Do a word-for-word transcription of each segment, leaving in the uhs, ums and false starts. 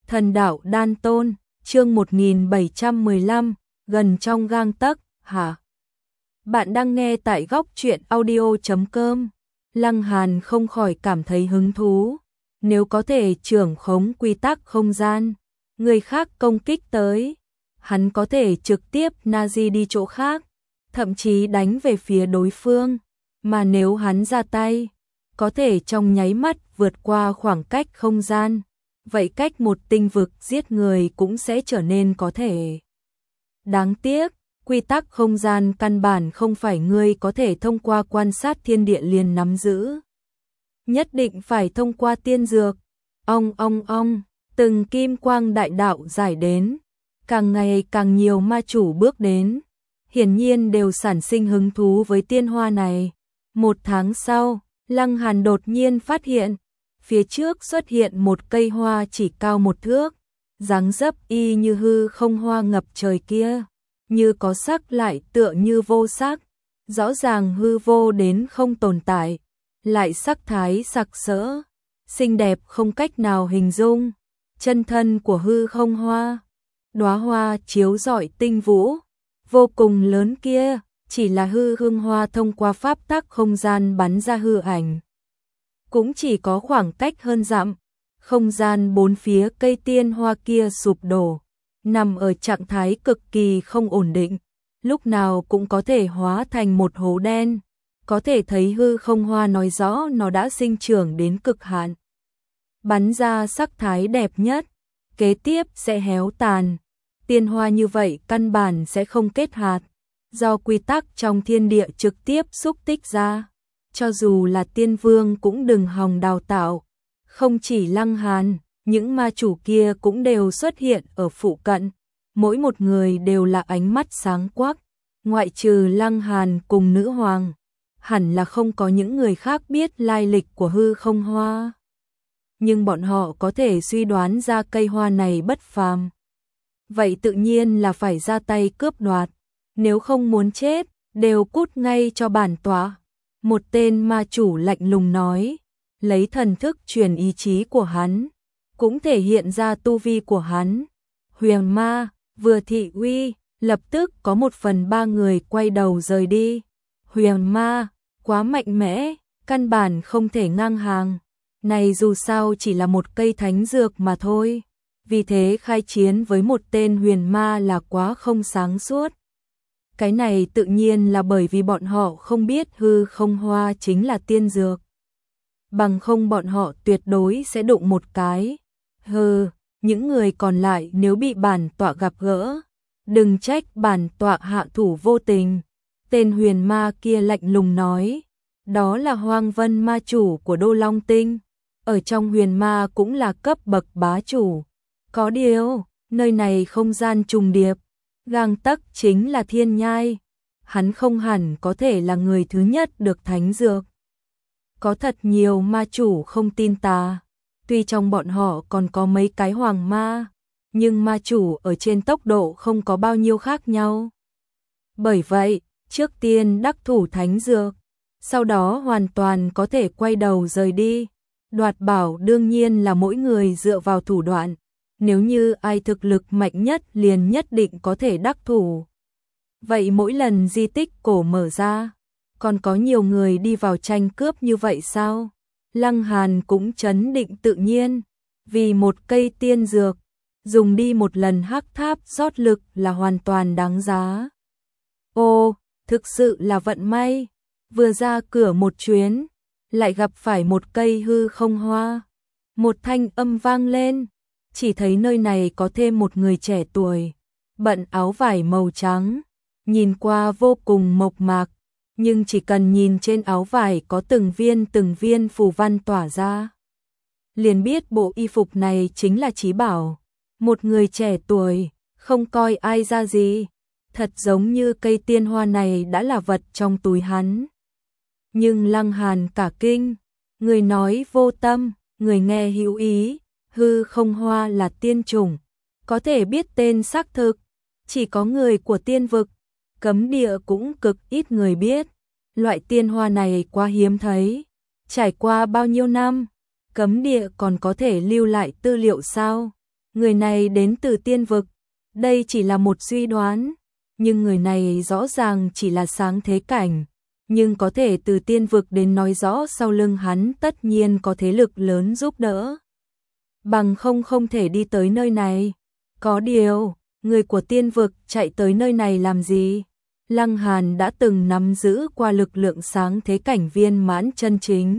Thần đạo đan tôn, chương một nghìn bảy trăm mười lăm, gần trong gang tấc, hả? Bạn đang nghe tại góc truyện audio chấm com. Lăng Hàn không khỏi cảm thấy hứng thú. Nếu có thể trưởng khống quy tắc không gian, người khác công kích tới, hắn có thể trực tiếp Nazi đi chỗ khác, thậm chí đánh về phía đối phương. Mà nếu hắn ra tay, có thể trong nháy mắt vượt qua khoảng cách không gian. Vậy cách một tinh vực giết người cũng sẽ trở nên có thể. Đáng tiếc, quy tắc không gian căn bản không phải ngươi có thể thông qua quan sát thiên địa liền nắm giữ. Nhất định phải thông qua tiên dược. Ong ong ong, từng kim quang đại đạo giải đến, càng ngày càng nhiều ma chủ bước đến, hiển nhiên đều sản sinh hứng thú với tiên hoa này. Một tháng sau, Lăng Hàn đột nhiên phát hiện, phía trước xuất hiện một cây hoa chỉ cao một thước, dáng dấp y như hư không hoa ngập trời kia, như có sắc lại tựa như vô sắc, rõ ràng hư vô đến không tồn tại, lại sắc thái sặc sỡ, xinh đẹp không cách nào hình dung. Chân thân của hư không hoa, đóa hoa chiếu rọi tinh vũ, vô cùng lớn kia, chỉ là hư hương hoa thông qua pháp tắc không gian bắn ra hư ảnh. Cũng chỉ có khoảng cách hơn dặm, không gian bốn phía cây tiên hoa kia sụp đổ, nằm ở trạng thái cực kỳ không ổn định, lúc nào cũng có thể hóa thành một hố đen, có thể thấy hư không hoa nói rõ nó đã sinh trưởng đến cực hạn. Bắn ra sắc thái đẹp nhất, kế tiếp sẽ héo tàn, tiên hoa như vậy căn bản sẽ không kết hạt, do quy tắc trong thiên địa trực tiếp xúc tích ra. Cho dù là tiên vương cũng đừng hòng đào tạo. Không chỉ Lăng Hàn, những ma chủ kia cũng đều xuất hiện ở phụ cận. Mỗi một người đều là ánh mắt sáng quắc. Ngoại trừ Lăng Hàn cùng nữ hoàng, hẳn là không có những người khác biết lai lịch của hư không hoa. Nhưng bọn họ có thể suy đoán ra cây hoa này bất phàm. Vậy tự nhiên là phải ra tay cướp đoạt. Nếu không muốn chết, đều cút ngay cho bản tọa. Một tên ma chủ lạnh lùng nói, lấy thần thức truyền ý chí của hắn, cũng thể hiện ra tu vi của hắn. Huyền ma, vừa thị uy, lập tức có một phần ba người quay đầu rời đi. Huyền ma, quá mạnh mẽ, căn bản không thể ngang hàng. Này dù sao chỉ là một cây thánh dược mà thôi. Vì thế khai chiến với một tên huyền ma là quá không sáng suốt. Cái này tự nhiên là bởi vì bọn họ không biết hư không hoa chính là tiên dược. Bằng không bọn họ tuyệt đối sẽ đụng một cái. Hừ, những người còn lại nếu bị bản tọa gặp gỡ, đừng trách bản tọa hạ thủ vô tình. Tên huyền ma kia lạnh lùng nói, đó là Hoang Vân ma chủ của Đô Long Tinh. Ở trong huyền ma cũng là cấp bậc bá chủ. Có điều, nơi này không gian trùng điệp. Gang tấc chính là thiên nhai, hắn không hẳn có thể là người thứ nhất được thánh dược. Có thật nhiều ma chủ không tin ta, tuy trong bọn họ còn có mấy cái hoàng ma, nhưng ma chủ ở trên tốc độ không có bao nhiêu khác nhau. Bởi vậy, trước tiên đắc thủ thánh dược, sau đó hoàn toàn có thể quay đầu rời đi. Đoạt bảo đương nhiên là mỗi người dựa vào thủ đoạn. Nếu như ai thực lực mạnh nhất liền nhất định có thể đắc thủ. Vậy mỗi lần di tích cổ mở ra, còn có nhiều người đi vào tranh cướp như vậy sao? Lăng Hàn cũng trấn định tự nhiên, vì một cây tiên dược, dùng đi một lần hắc tháp rót lực là hoàn toàn đáng giá. Ô, thực sự là vận may, vừa ra cửa một chuyến, lại gặp phải một cây hư không hoa. Một thanh âm vang lên. Chỉ thấy nơi này có thêm một người trẻ tuổi, bận áo vải màu trắng, nhìn qua vô cùng mộc mạc, nhưng chỉ cần nhìn trên áo vải có từng viên từng viên phù văn tỏa ra, liền biết bộ y phục này chính là chí bảo. Một người trẻ tuổi, không coi ai ra gì, thật giống như cây tiên hoa này đã là vật trong túi hắn. Nhưng Lăng Hàn cả kinh, người nói vô tâm, người nghe hữu ý. Hư không hoa là tiên chủng, có thể biết tên xác thực, chỉ có người của tiên vực, cấm địa cũng cực ít người biết. Loại tiên hoa này quá hiếm thấy, trải qua bao nhiêu năm, cấm địa còn có thể lưu lại tư liệu sao? Người này đến từ tiên vực, đây chỉ là một suy đoán, nhưng người này rõ ràng chỉ là sáng thế cảnh, nhưng có thể từ tiên vực đến nói rõ sau lưng hắn tất nhiên có thế lực lớn giúp đỡ. Bằng không không thể đi tới nơi này. Có điều, người của tiên vực chạy tới nơi này làm gì? Lăng Hàn đã từng nắm giữ qua lực lượng sáng thế cảnh viên mãn chân chính.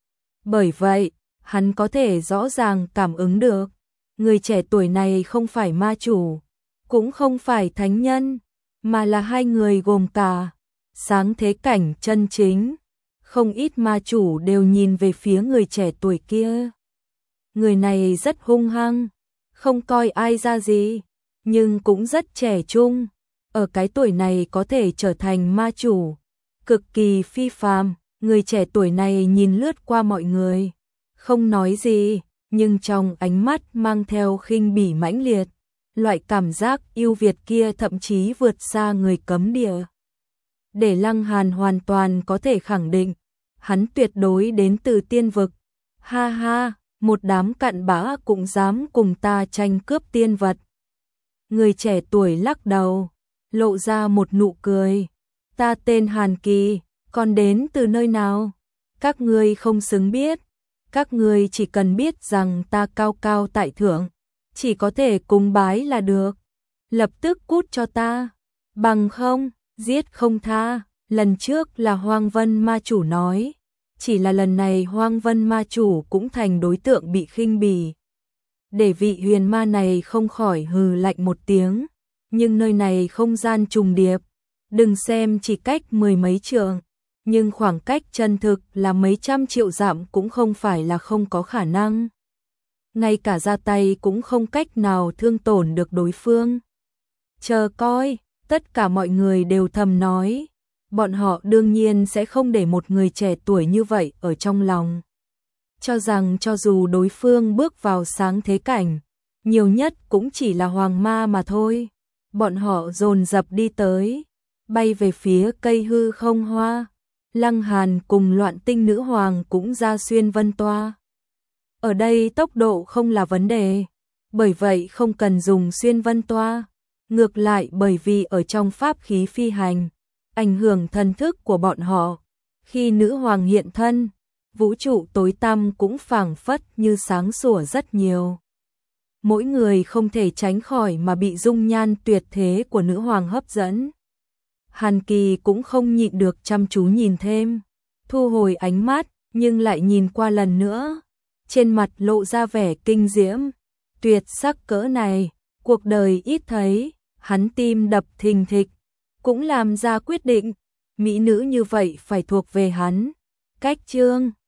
Bởi vậy, hắn có thể rõ ràng cảm ứng được, người trẻ tuổi này không phải ma chủ, cũng không phải thánh nhân, mà là hai người gồm cả sáng thế cảnh chân chính. Không ít ma chủ đều nhìn về phía người trẻ tuổi kia. Người này rất hung hăng, không coi ai ra gì, nhưng cũng rất trẻ trung. Ở cái tuổi này có thể trở thành ma chủ, cực kỳ phi phàm. Người trẻ tuổi này nhìn lướt qua mọi người, không nói gì, nhưng trong ánh mắt mang theo khinh bỉ mãnh liệt. Loại cảm giác yêu Việt kia thậm chí vượt xa người cấm địa. Để Lăng Hàn hoàn toàn có thể khẳng định, hắn tuyệt đối đến từ tiên vực. Ha ha, một đám cặn bã cũng dám cùng ta tranh cướp tiên vật. Người trẻ tuổi lắc đầu, lộ ra một nụ cười. Ta tên Hàn Kỳ, còn đến từ nơi nào? Các ngươi không xứng biết. Các ngươi chỉ cần biết rằng ta cao cao tại thượng, chỉ có thể cúng bái là được. Lập tức cút cho ta, bằng không, giết không tha. Lần trước là Hoang Vân ma chủ nói, chỉ là lần này Hoang Vân ma chủ cũng thành đối tượng bị khinh bỉ. Để vị huyền ma này không khỏi hừ lạnh một tiếng, nhưng nơi này không gian trùng điệp, đừng xem chỉ cách mười mấy trượng, nhưng khoảng cách chân thực là mấy trăm triệu dặm cũng không phải là không có khả năng. Ngay cả ra tay cũng không cách nào thương tổn được đối phương. Chờ coi, tất cả mọi người đều thầm nói, bọn họ đương nhiên sẽ không để một người trẻ tuổi như vậy ở trong lòng. Cho rằng cho dù đối phương bước vào sáng thế cảnh, nhiều nhất cũng chỉ là hoàng ma mà thôi. Bọn họ dồn dập đi tới, bay về phía cây hư không hoa. Lăng Hàn cùng Loạn Tinh nữ hoàng cũng ra xuyên vân toa. Ở đây tốc độ không là vấn đề, bởi vậy không cần dùng xuyên vân toa. Ngược lại bởi vì ở trong pháp khí phi hành, ảnh hưởng thần thức của bọn họ. Khi nữ hoàng hiện thân, vũ trụ tối tăm cũng phảng phất như sáng sủa rất nhiều. Mỗi người không thể tránh khỏi mà bị dung nhan tuyệt thế của nữ hoàng hấp dẫn. Hàn Kỳ cũng không nhịn được chăm chú nhìn thêm, thu hồi ánh mắt, nhưng lại nhìn qua lần nữa. Trên mặt lộ ra vẻ kinh diễm, tuyệt sắc cỡ này, cuộc đời ít thấy, hắn tim đập thình thịch, cũng làm ra quyết định, mỹ nữ như vậy phải thuộc về hắn. Cách chương